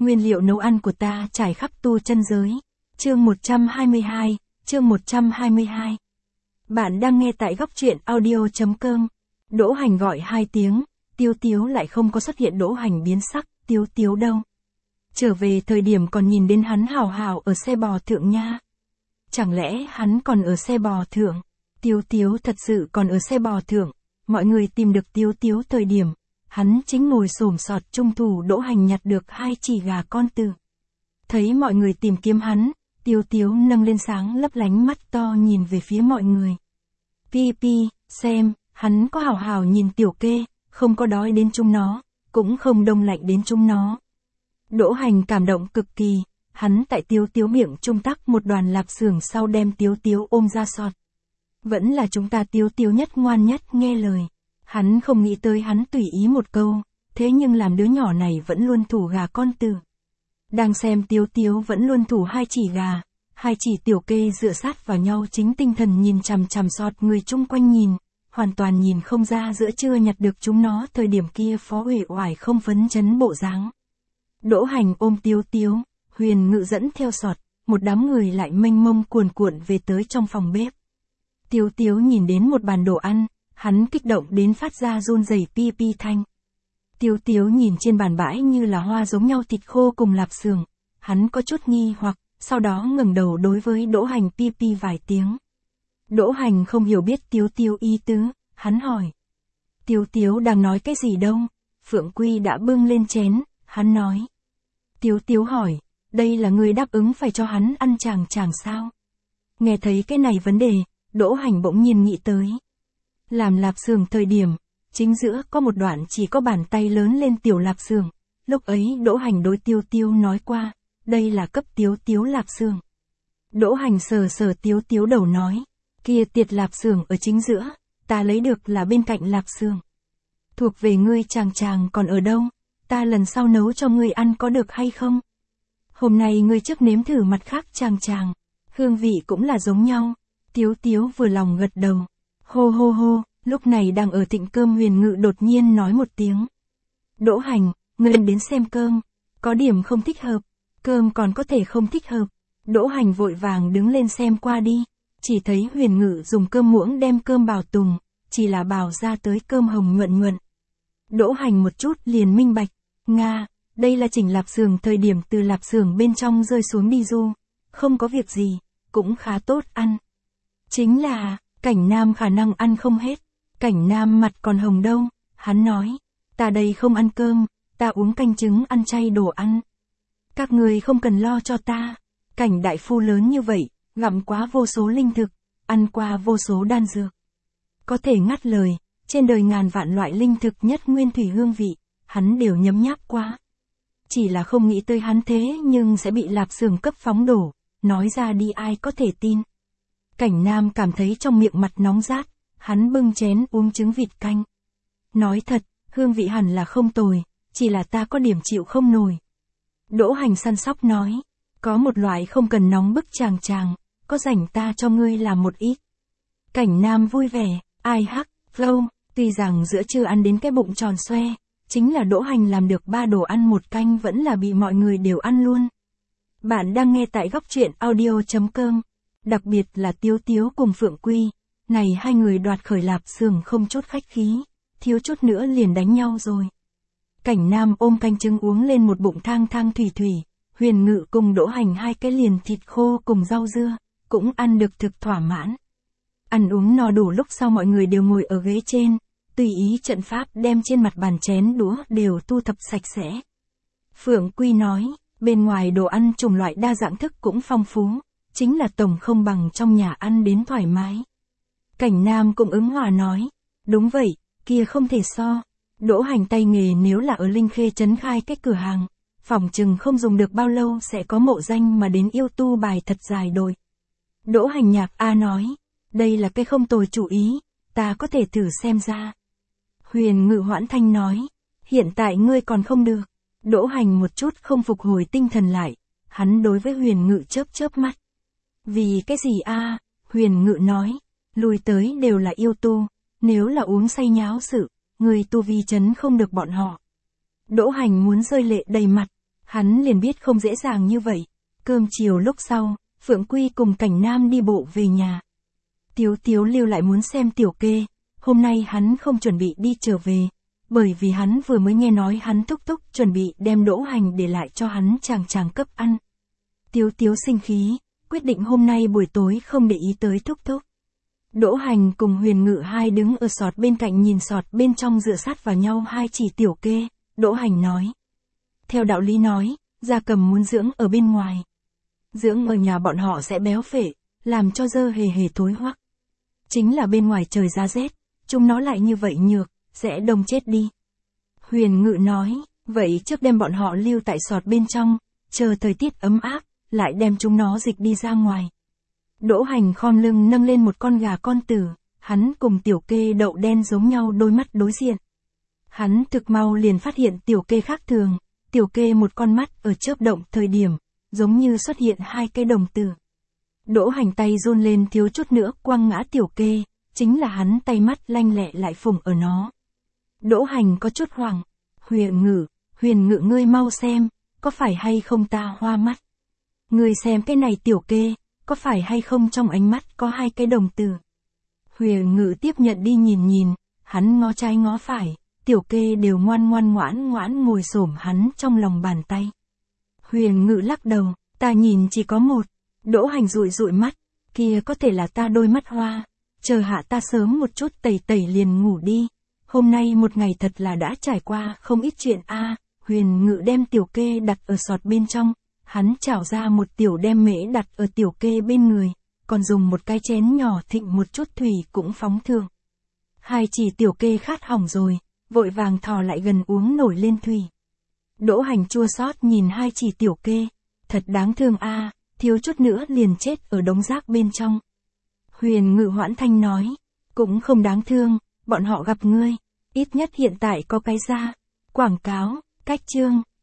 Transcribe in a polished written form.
Nguyên liệu nấu ăn của ta trải khắp tu chân giới. Chương 122, chương 122. Bạn đang nghe tại góc truyện audio.com. Đỗ Hành gọi 2 tiếng, Tiêu Tiếu lại không có xuất hiện. Đỗ Hành biến sắc, Tiêu Tiếu đâu? Trở về thời điểm còn nhìn đến hắn hào hào ở xe bò thượng nha. Chẳng lẽ hắn còn ở xe bò thượng? Tiêu Tiếu thật sự còn ở xe bò thượng. Mọi người tìm được Tiêu Tiếu thời điểm, hắn chính ngồi xổm sọt trung thủ. Đỗ Hành nhặt được 2 chỉ gà con từ. Thấy mọi người tìm kiếm hắn, Tiêu Tiếu nâng lên sáng lấp lánh mắt to nhìn về phía mọi người. Pi, xem, hắn có hào hào nhìn tiểu kê, không có đói đến chúng nó, cũng không đông lạnh đến chúng nó. Đỗ Hành cảm động cực kỳ, hắn tại Tiêu Tiếu miệng trung tắc một đoàn lạp xưởng sau đem Tiêu Tiếu ôm ra sọt. Vẫn là chúng ta Tiêu Tiếu nhất ngoan nhất nghe lời. Hắn không nghĩ tới hắn tùy ý một câu, thế nhưng làm đứa nhỏ này vẫn luôn thủ gà con từ. Đang xem Tiêu Tiếu vẫn luôn thủ 2 chỉ gà, 2 chỉ tiểu kê dựa sát vào nhau chính tinh thần nhìn chằm chằm sọt. Người chung quanh nhìn, hoàn toàn nhìn không ra giữa trưa nhặt được chúng nó thời điểm kia Phó uể oải không phấn chấn bộ dáng. Đỗ Hành ôm Tiêu Tiếu, Huyền Ngự dẫn theo sọt, một đám người lại mênh mông cuồn cuộn về tới trong phòng bếp. Tiêu Tiếu nhìn đến một bàn đồ ăn, hắn kích động đến phát ra run rẩy pi thanh. Tiêu Tiếu nhìn trên bàn bãi như là hoa giống nhau thịt khô cùng lạp xưởng, hắn có chút nghi hoặc, sau đó ngẩng đầu đối với Đỗ Hành pi vài tiếng. Đỗ Hành không hiểu biết Tiêu Tiếu ý tứ, hắn hỏi. Tiêu Tiếu đang nói cái gì đâu? Phượng Quy đã bưng lên chén, hắn nói. Tiêu Tiếu hỏi, đây là người đáp ứng phải cho hắn ăn chàng sao? Nghe thấy cái này vấn đề, Đỗ Hành bỗng nhiên nghĩ tới. Làm lạp xưởng thời điểm, chính giữa có một đoạn chỉ có bàn tay lớn lên tiểu lạp xưởng. Lúc ấy Đỗ Hành đối Tiêu Tiếu nói qua, đây là cấp Tiêu Tiếu lạp xưởng. Đỗ Hành sờ Tiêu Tiếu đầu nói, kia tiệt lạp xưởng ở chính giữa, ta lấy được là bên cạnh lạp xưởng. Thuộc về ngươi chàng còn ở đâu, ta lần sau nấu cho ngươi ăn có được hay không? Hôm nay ngươi trước nếm thử mặt khác chàng, hương vị cũng là giống nhau. Tiêu Tiếu vừa lòng gật đầu. Hô, lúc này đang ở thịnh cơm Huyền Ngự đột nhiên nói một tiếng. Đỗ Hành, ngươi đến xem cơm, có điểm không thích hợp, cơm còn có thể không thích hợp. Đỗ Hành vội vàng đứng lên xem qua đi, chỉ thấy Huyền Ngự dùng cơm muỗng đem cơm bào tùng, chỉ là bào ra tới cơm hồng nhuận. Đỗ Hành một chút liền minh bạch, Nga, đây là chỉnh lạp xưởng thời điểm từ lạp xưởng bên trong rơi xuống đi du, không có việc gì, cũng khá tốt ăn. Chính là, Cảnh Nam khả năng ăn không hết, Cảnh Nam mặt còn hồng đâu, hắn nói, ta đây không ăn cơm, ta uống canh trứng ăn chay đồ ăn. Các người không cần lo cho ta, Cảnh đại phu lớn như vậy, gặm quá vô số linh thực, ăn qua vô số đan dược. Có thể ngắt lời, trên đời ngàn vạn loại linh thực nhất nguyên thủy hương vị, hắn đều nhấm nháp qua. Chỉ là không nghĩ tới hắn thế nhưng sẽ bị lạp xưởng cấp phóng đổ, nói ra đi ai có thể tin. Cảnh Nam cảm thấy trong miệng mặt nóng rát, hắn bưng chén uống trứng vịt canh. Nói thật, hương vị hẳn là không tồi, chỉ là ta có điểm chịu không nổi. Đỗ Hành săn sóc nói, có một loại không cần nóng bức chàng, có rảnh ta cho ngươi làm một ít. Cảnh Nam vui vẻ, ai hắc, lâu, tuy rằng giữa trưa ăn đến cái bụng tròn xoe, chính là Đỗ Hành làm được 3 đồ ăn 1 canh vẫn là bị mọi người đều ăn luôn. Bạn đang nghe tại góc truyện audio.com. Đặc biệt là Tiêu Tiếu cùng Phượng Quy, này 2 người đoạt khởi lạp xưởng không chút khách khí, thiếu chút nữa liền đánh nhau rồi. Cảnh Nam ôm canh trứng uống lên một bụng thang thủy, Huyền Ngự cùng Đỗ Hành 2 cái liền thịt khô cùng rau dưa, cũng ăn được thực thỏa mãn. Ăn uống no đủ lúc sau mọi người đều ngồi ở ghế trên, tùy ý trận pháp đem trên mặt bàn chén đũa đều thu thập sạch sẽ. Phượng Quy nói, bên ngoài đồ ăn chủng loại đa dạng thức cũng phong phú, chính là tổng không bằng trong nhà ăn đến thoải mái. Cảnh Nam cũng ứng hòa nói, đúng vậy, kia không thể so. Đỗ Hành tay nghề nếu là ở Linh Khê trấn khai cái cửa hàng, phỏng chừng không dùng được bao lâu sẽ có mộ danh mà đến yêu tu bài thật dài đồi. Đỗ Hành nhạc nói, đây là cái không tồi chủ ý, ta có thể thử xem ra. Huyền Ngự hoãn thanh nói, hiện tại ngươi còn không được. Đỗ Hành một chút không phục hồi tinh thần lại, hắn đối với Huyền Ngự chớp mắt. Vì cái gì a? Huyền Ngự nói, lui tới đều là yêu tu, nếu là uống say nháo sự, người tu vi chấn không được bọn họ. Đỗ Hành muốn rơi lệ đầy mặt, Hắn liền biết không dễ dàng như vậy. Cơm chiều lúc sau, Phượng Quy cùng Cảnh Nam đi bộ về nhà. Tiếu Tiếu lưu lại muốn xem Tiểu Kê, hôm nay hắn không chuẩn bị đi trở về, bởi vì hắn vừa mới nghe nói hắn thúc thúc chuẩn bị đem Đỗ Hành để lại cho hắn chàng chàng cấp ăn. Tiếu Tiếu sinh khí, quyết định hôm nay buổi tối không để ý tới thúc thúc. Đỗ Hành cùng Huyền Ngự hai đứng ở sọt bên cạnh nhìn sọt bên trong dựa sát vào nhau hai chỉ Tiểu Kê, Đỗ Hành nói. Theo đạo lý nói, gia cầm muốn dưỡng ở bên ngoài. Dưỡng ở nhà bọn họ sẽ béo phệ, làm cho dơ hề hề thối hoắc. Chính là bên ngoài trời giá rét, chúng nó lại như vậy nhược, sẽ đông chết đi. Huyền Ngự nói, vậy trước đem bọn họ lưu tại sọt bên trong, chờ thời tiết ấm áp, lại đem chúng nó dịch đi ra ngoài. Đỗ Hành khom lưng nâng lên một con gà con tử, hắn cùng Tiểu Kê đậu đen giống nhau đôi mắt đối diện. Hắn thực mau liền phát hiện Tiểu Kê khác thường, Tiểu Kê một con mắt ở chớp động thời điểm, giống như xuất hiện hai cái đồng tử. Đỗ Hành tay run lên thiếu chút nữa quăng ngã Tiểu Kê, chính là hắn tay mắt lanh lẹ lại phủng ở nó. Đỗ Hành có chút hoảng, Huyền Ngự ngươi mau xem, có phải hay không ta hoa mắt? Ngươi xem cái này Tiểu Kê, có phải hay không trong ánh mắt có hai cái đồng tử? Huyền Ngự tiếp nhận đi nhìn, hắn ngó trái ngó phải, Tiểu Kê đều ngoan ngồi xổm hắn trong lòng bàn tay. Huyền Ngự lắc đầu, ta nhìn chỉ có một. Đỗ Hành dụi mắt, kia có thể là ta đôi mắt hoa, chờ hạ ta sớm một chút tẩy liền ngủ đi. Hôm nay một ngày thật là đã trải qua không ít chuyện a. Huyền Ngự đem Tiểu Kê đặt ở sọt bên trong, hắn chảo ra một tiểu đem mễ đặt ở Tiểu Kê bên người, còn dùng một cái chén nhỏ thịnh một chút thủy cũng phóng thượng. Hai chỉ Tiểu Kê khát hỏng rồi, vội vàng thò lại gần uống nổi lên thủy. Đỗ Hành chua xót nhìn hai chỉ Tiểu Kê, thật đáng thương a, thiếu chút nữa liền chết ở đống rác bên trong. Huyền Ngự hoãn thanh nói, cũng không đáng thương, bọn họ gặp ngươi, ít nhất hiện tại có cái ra. Quảng cáo, cách chương.